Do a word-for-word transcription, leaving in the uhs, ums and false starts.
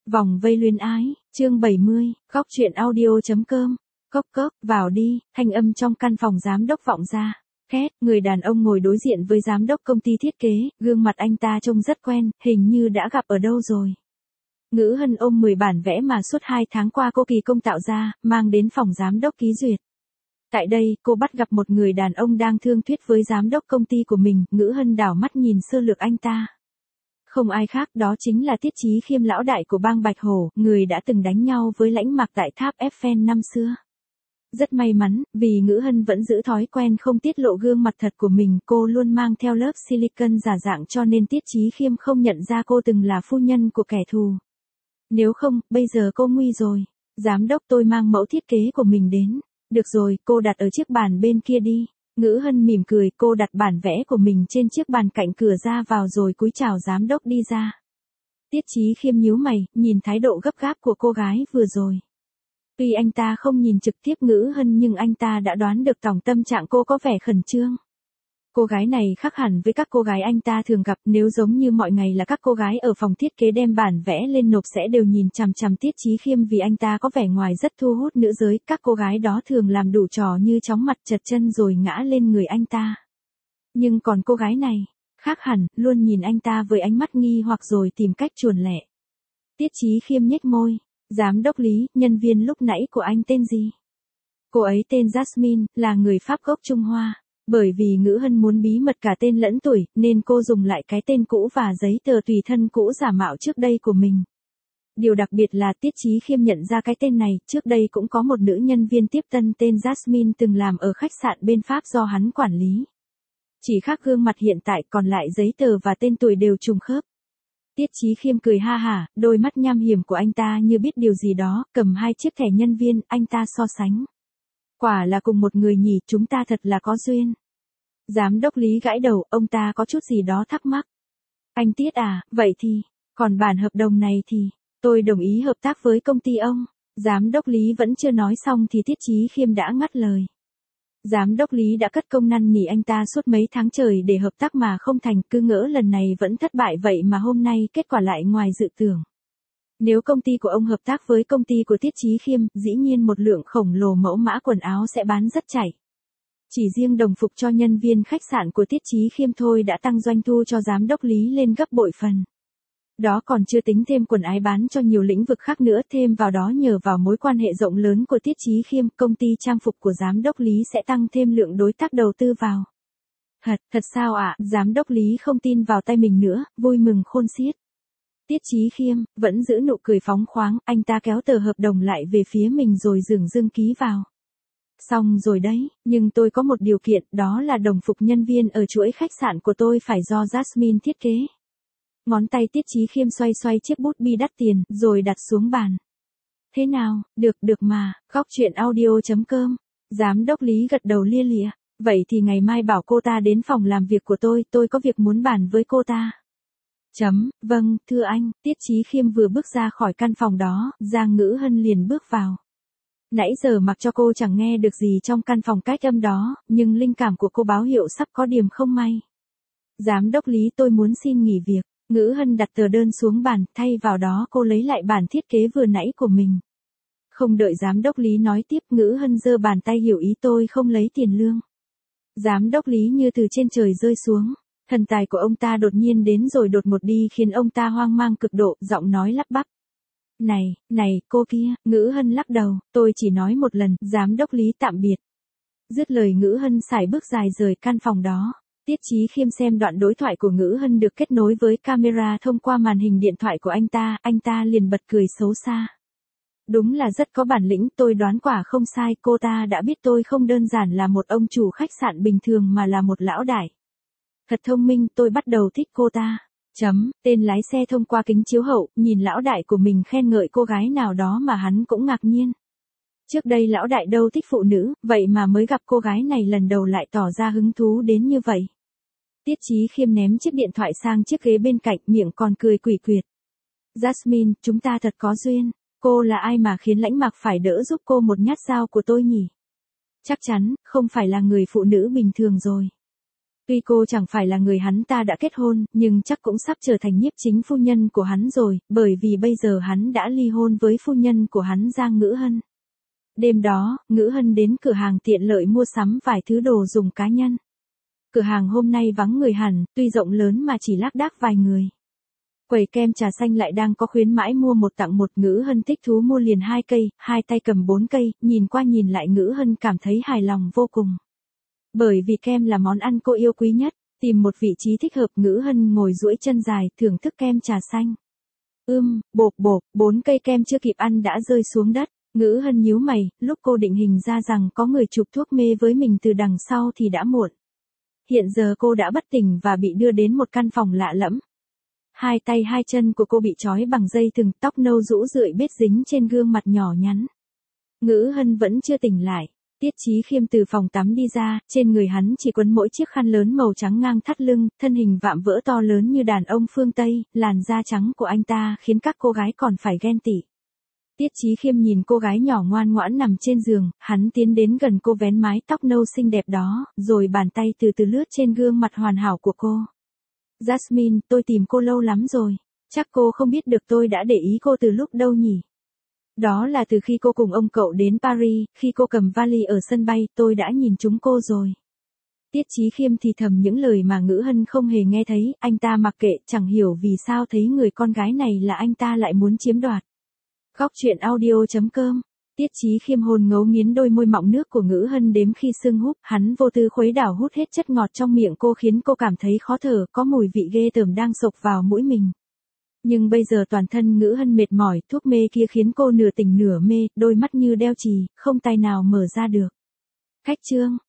Vòng vây luyến ái, chương bảy mươi, góc truyện audio.com, cốc cốc, vào đi, thanh âm trong căn phòng giám đốc vọng ra. Két, người đàn ông ngồi đối diện với giám đốc công ty thiết kế, gương mặt anh ta trông rất quen, hình như đã gặp ở đâu rồi. Ngữ Hân ôm mười bản vẽ mà suốt hai tháng qua cô kỳ công tạo ra, mang đến phòng giám đốc ký duyệt. Tại đây, cô bắt gặp một người đàn ông đang thương thuyết với giám đốc công ty của mình, Ngữ Hân đảo mắt nhìn sơ lược anh ta. Không ai khác, đó chính là Tiết Chí Khiêm, lão đại của bang Bạch Hổ, người đã từng đánh nhau với Lãnh Mạc tại tháp Eiffel năm xưa. Rất may mắn, vì Ngữ Hân vẫn giữ thói quen không tiết lộ gương mặt thật của mình, cô luôn mang theo lớp silicon giả dạng cho nên Tiết Chí Khiêm không nhận ra cô từng là phu nhân của kẻ thù. Nếu không, bây giờ cô nguy rồi. Giám đốc, tôi mang mẫu thiết kế của mình đến. Được rồi, cô đặt ở chiếc bàn bên kia đi. Ngữ Hân mỉm cười, cô đặt bản vẽ của mình trên chiếc bàn cạnh cửa ra vào rồi cúi chào giám đốc đi ra. Tiết Chí Khiêm nhíu mày, nhìn thái độ gấp gáp của cô gái vừa rồi. Tuy anh ta không nhìn trực tiếp Ngữ Hân nhưng anh ta đã đoán được tổng tâm trạng cô có vẻ khẩn trương. Cô gái này khác hẳn với các cô gái anh ta thường gặp, nếu giống như mọi ngày là các cô gái ở phòng thiết kế đem bản vẽ lên nộp sẽ đều nhìn chằm chằm Tiết Chí Khiêm vì anh ta có vẻ ngoài rất thu hút nữ giới, các cô gái đó thường làm đủ trò như chóng mặt chật chân rồi ngã lên người anh ta. Nhưng còn cô gái này, khác hẳn, luôn nhìn anh ta với ánh mắt nghi hoặc rồi tìm cách chuồn lẹ. Tiết Chí Khiêm nhếch môi, giám đốc Lý, nhân viên lúc nãy của anh tên gì? Cô ấy tên Jasmine, là người Pháp gốc Trung Hoa. Bởi vì Ngữ Hân muốn bí mật cả tên lẫn tuổi, nên cô dùng lại cái tên cũ và giấy tờ tùy thân cũ giả mạo trước đây của mình. Điều đặc biệt là Tiết Chí Khiêm nhận ra cái tên này, trước đây cũng có một nữ nhân viên tiếp tân tên Jasmine từng làm ở khách sạn bên Pháp do hắn quản lý. Chỉ khác gương mặt hiện tại, còn lại giấy tờ và tên tuổi đều trùng khớp. Tiết Chí Khiêm cười ha hả, đôi mắt nham hiểm của anh ta như biết điều gì đó, cầm hai chiếc thẻ nhân viên, anh ta so sánh. Quả là cùng một người nhỉ, chúng ta thật là có duyên. Giám đốc Lý gãi đầu, ông ta có chút gì đó thắc mắc. Anh Tiết à, vậy thì, còn bản hợp đồng này thì, tôi đồng ý hợp tác với công ty ông. Giám đốc Lý vẫn chưa nói xong thì Tiết Chí Khiêm đã ngắt lời. Giám đốc Lý đã cất công năn nỉ anh ta suốt mấy tháng trời để hợp tác mà không thành, cứ ngỡ lần này vẫn thất bại vậy mà hôm nay kết quả lại ngoài dự tưởng. Nếu công ty của ông hợp tác với công ty của Tiết Chí Khiêm, dĩ nhiên một lượng khổng lồ mẫu mã quần áo sẽ bán rất chảy. Chỉ riêng đồng phục cho nhân viên khách sạn của Tiết Chí Khiêm thôi đã tăng doanh thu cho giám đốc Lý lên gấp bội phần. Đó còn chưa tính thêm quần áo bán cho nhiều lĩnh vực khác nữa, thêm vào đó nhờ vào mối quan hệ rộng lớn của Tiết Chí Khiêm, công ty trang phục của giám đốc Lý sẽ tăng thêm lượng đối tác đầu tư vào. Thật, thật sao ạ? Giám đốc Lý không tin vào tay mình nữa, vui mừng khôn xiết. Tiết Chí Khiêm, vẫn giữ nụ cười phóng khoáng, anh ta kéo tờ hợp đồng lại về phía mình rồi dửng dưng ký vào. Xong rồi đấy, nhưng tôi có một điều kiện, đó là đồng phục nhân viên ở chuỗi khách sạn của tôi phải do Jasmine thiết kế. Ngón tay Tiết Chí Khiêm xoay xoay chiếc bút bi đắt tiền, rồi đặt xuống bàn. Thế nào, được, được mà, góc truyện audio.com. Giám đốc Lý gật đầu lia lịa. Vậy thì ngày mai bảo cô ta đến phòng làm việc của tôi, tôi có việc muốn bàn với cô ta. Chấm, vâng, thưa anh. Tiết Chí Khiêm vừa bước ra khỏi căn phòng đó, Giang Ngữ Hân liền bước vào. Nãy giờ mặc cho cô chẳng nghe được gì trong căn phòng cách âm đó, nhưng linh cảm của cô báo hiệu sắp có điểm không may. Giám đốc Lý, tôi muốn xin nghỉ việc. Ngữ Hân đặt tờ đơn xuống bàn, thay vào đó cô lấy lại bản thiết kế vừa nãy của mình. Không đợi giám đốc Lý nói tiếp, Ngữ Hân giơ bàn tay hiểu ý, tôi không lấy tiền lương. Giám đốc Lý như từ trên trời rơi xuống. Thần tài của ông ta đột nhiên đến rồi đột ngột đi khiến ông ta hoang mang cực độ, giọng nói lắp bắp. Này, này, cô kia, Ngữ Hân lắc đầu, tôi chỉ nói một lần, giám đốc Lý tạm biệt. Dứt lời Ngữ Hân sải bước dài rời căn phòng đó. Tiết Chí Khiêm xem đoạn đối thoại của Ngữ Hân được kết nối với camera thông qua màn hình điện thoại của anh ta, anh ta liền bật cười xấu xa. Đúng là rất có bản lĩnh, tôi đoán quả không sai, cô ta đã biết tôi không đơn giản là một ông chủ khách sạn bình thường mà là một lão đại. Thật thông minh, tôi bắt đầu thích cô ta. Chấm, tên lái xe thông qua kính chiếu hậu, nhìn lão đại của mình khen ngợi cô gái nào đó mà hắn cũng ngạc nhiên. Trước đây lão đại đâu thích phụ nữ, vậy mà mới gặp cô gái này lần đầu lại tỏ ra hứng thú đến như vậy. Tiết Chí Khiêm ném chiếc điện thoại sang chiếc ghế bên cạnh, miệng còn cười quỷ quyệt. Jasmine, chúng ta thật có duyên. Cô là ai mà khiến Lãnh Mạc phải đỡ giúp cô một nhát dao của tôi nhỉ? Chắc chắn, không phải là người phụ nữ bình thường rồi. Tuy cô chẳng phải là người hắn ta đã kết hôn, nhưng chắc cũng sắp trở thành nhiếp chính phu nhân của hắn rồi, bởi vì bây giờ hắn đã ly hôn với phu nhân của hắn Giang Ngữ Hân. Đêm đó, Ngữ Hân đến cửa hàng tiện lợi mua sắm vài thứ đồ dùng cá nhân. Cửa hàng hôm nay vắng người hẳn, tuy rộng lớn mà chỉ lác đác vài người. Quầy kem trà xanh lại đang có khuyến mãi mua một tặng một. Ngữ Hân thích thú mua liền hai cây, hai tay cầm bốn cây, nhìn qua nhìn lại Ngữ Hân cảm thấy hài lòng vô cùng. Bởi vì kem là món ăn cô yêu quý nhất, tìm một vị trí thích hợp Ngữ Hân ngồi duỗi chân dài thưởng thức kem trà xanh. Ưm, bộp bộp, bốn cây kem chưa kịp ăn đã rơi xuống đất. Ngữ Hân nhíu mày, lúc cô định hình ra rằng có người chụp thuốc mê với mình từ đằng sau thì đã muộn. Hiện giờ cô đã bất tỉnh và bị đưa đến một căn phòng lạ lẫm. Hai tay hai chân của cô bị trói bằng dây thừng, tóc nâu rũ rượi bết dính trên gương mặt nhỏ nhắn. Ngữ Hân vẫn chưa tỉnh lại. Tiết Chí Khiêm từ phòng tắm đi ra, trên người hắn chỉ quấn mỗi chiếc khăn lớn màu trắng ngang thắt lưng, thân hình vạm vỡ to lớn như đàn ông phương Tây, làn da trắng của anh ta khiến các cô gái còn phải ghen tị. Tiết Chí Khiêm nhìn cô gái nhỏ ngoan ngoãn nằm trên giường, hắn tiến đến gần cô vén mái tóc nâu xinh đẹp đó, rồi bàn tay từ từ lướt trên gương mặt hoàn hảo của cô. Jasmine, tôi tìm cô lâu lắm rồi. Chắc cô không biết được tôi đã để ý cô từ lúc đâu nhỉ? Đó là từ khi cô cùng ông cậu đến Paris, khi cô cầm vali ở sân bay, tôi đã nhìn chúng cô rồi. Tiết Chí Khiêm thì thầm những lời mà Ngữ Hân không hề nghe thấy, anh ta mặc kệ, chẳng hiểu vì sao thấy người con gái này là anh ta lại muốn chiếm đoạt. Góc truyện audio chấm com. Tiết Chí Khiêm hôn ngấu nghiến đôi môi mọng nước của Ngữ Hân đếm khi sưng húp, hắn vô tư khuấy đảo hút hết chất ngọt trong miệng cô khiến cô cảm thấy khó thở, có mùi vị ghê tởm đang xộc vào mũi mình. Nhưng bây giờ toàn thân Ngữ Hân mệt mỏi, thuốc mê kia khiến cô nửa tỉnh nửa mê, đôi mắt như đeo chì, không tài nào mở ra được. Khách trương,